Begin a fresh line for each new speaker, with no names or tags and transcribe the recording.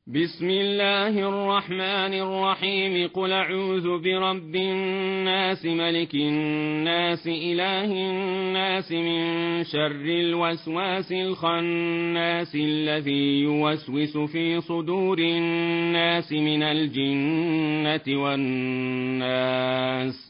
بسم الله الرحمن الرحيم. قل أعوذ برب الناس ملك الناس إله الناس من شر الوسواس الخناس الذي يوسوس في صدور الناس من الجنة والناس.